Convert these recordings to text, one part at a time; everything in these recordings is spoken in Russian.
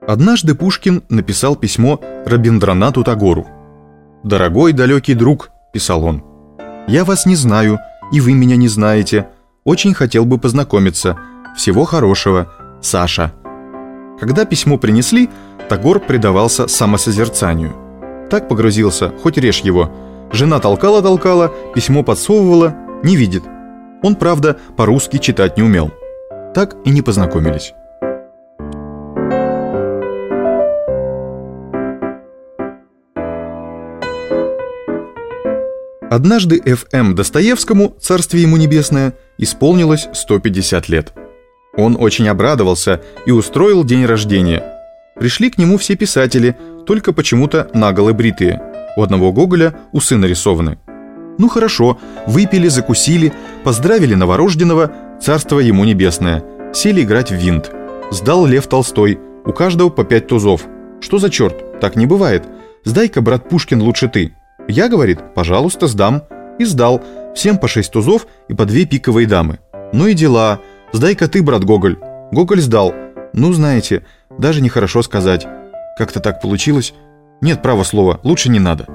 Однажды Пушкин написал письмо Рабиндранату Тагору. «Дорогой далекий друг», — писал он, — «я вас не знаю, и вы меня не знаете. Очень хотел бы познакомиться. Всего хорошего. Саша». Когда письмо принесли, Тагор предавался самосозерцанию. Так погрузился, хоть режь его. Жена толкала, письмо подсовывала, не видит. Он, правда, по-русски читать не умел. Так и не познакомились. Однажды Ф.М. Достоевскому, царствие ему небесное, исполнилось 150 лет. Он очень обрадовался и устроил день рождения. Пришли к нему все писатели, только почему-то наголо бритые. У одного Гоголя усы нарисованы. Ну хорошо, выпили, закусили, поздравили новорожденного, царство ему небесное. Сели играть в винт. Сдал Лев Толстой, у каждого по 5 тузов. Что за черт? Так не бывает. Сдай-ка, брат Пушкин, лучше ты. Я, говорит, пожалуйста, сдам. И сдал. Всем по 6 тузов и по 2 пиковые дамы. Ну и дела. Сдай-ка ты, брат Гоголь. Гоголь сдал. Ну, знаете, даже нехорошо сказать. Как-то так получилось. Нет, право слова, лучше не надо.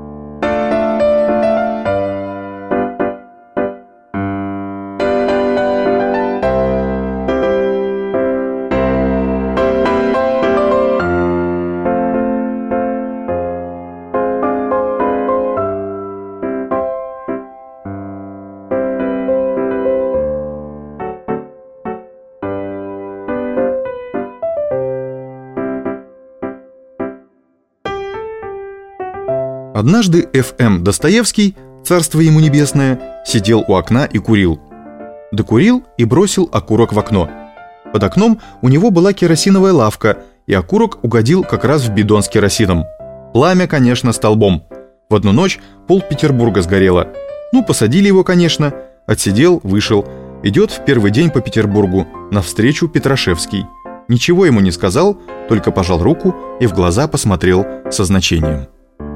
Однажды Ф.М. Достоевский, царство ему небесное, сидел у окна и курил. Докурил и бросил окурок в окно. Под окном у него была керосиновая лавка, и окурок угодил как раз в бидон с керосином. Пламя, конечно, столбом. В одну ночь пол-Петербурга сгорело. Ну, посадили его, конечно. Отсидел, вышел. Идет в первый день по Петербургу, навстречу Петрашевский. Ничего ему не сказал, только пожал руку и в глаза посмотрел со значением.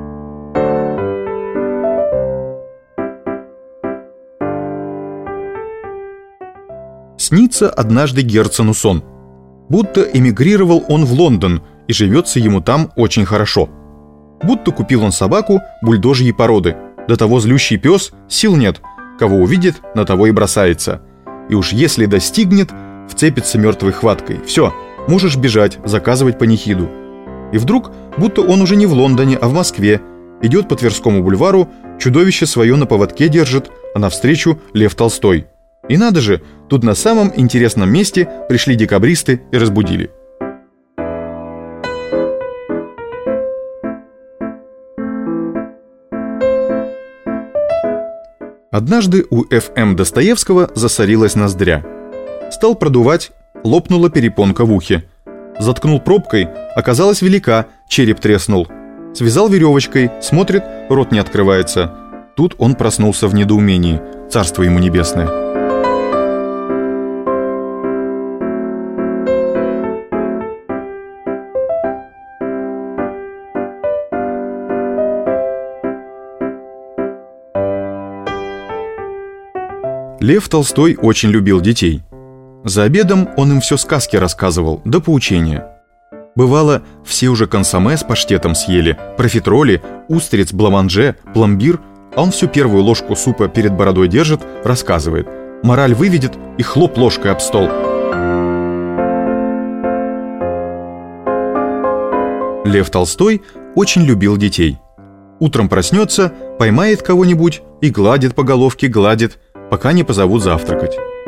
Снится однажды Герцену сон. Будто эмигрировал он в Лондон, и живется ему там очень хорошо. Будто купил он собаку бульдожьей породы. До того злющий пес, сил нет. Кого увидит, на того и бросается. И уж если достигнет, вцепится мертвой хваткой. Все, можешь бежать, заказывать панихиду. И вдруг, будто он уже не в Лондоне, а в Москве, идет по Тверскому бульвару, чудовище свое на поводке держит, а навстречу Лев Толстой. И надо же, тут на самом интересном месте пришли декабристы и разбудили. Однажды у Ф.М. Достоевского засорилась ноздря. Стал продувать, лопнула перепонка в ухе. Заткнул пробкой, оказалась велика, череп треснул. Связал веревочкой, смотрит, рот не открывается. Тут он проснулся в недоумении, царство ему небесное. Лев Толстой очень любил детей. За обедом он им все сказки рассказывал, да поучения. Бывало, все уже консоме с паштетом съели, профитроли, устриц, бламанже, пломбир, а он всю первую ложку супа перед бородой держит, рассказывает. Мораль выведет и хлоп ложкой об стол. Лев Толстой очень любил детей. Утром проснется, поймает кого-нибудь и гладит по головке, гладит, пока не позовут завтракать.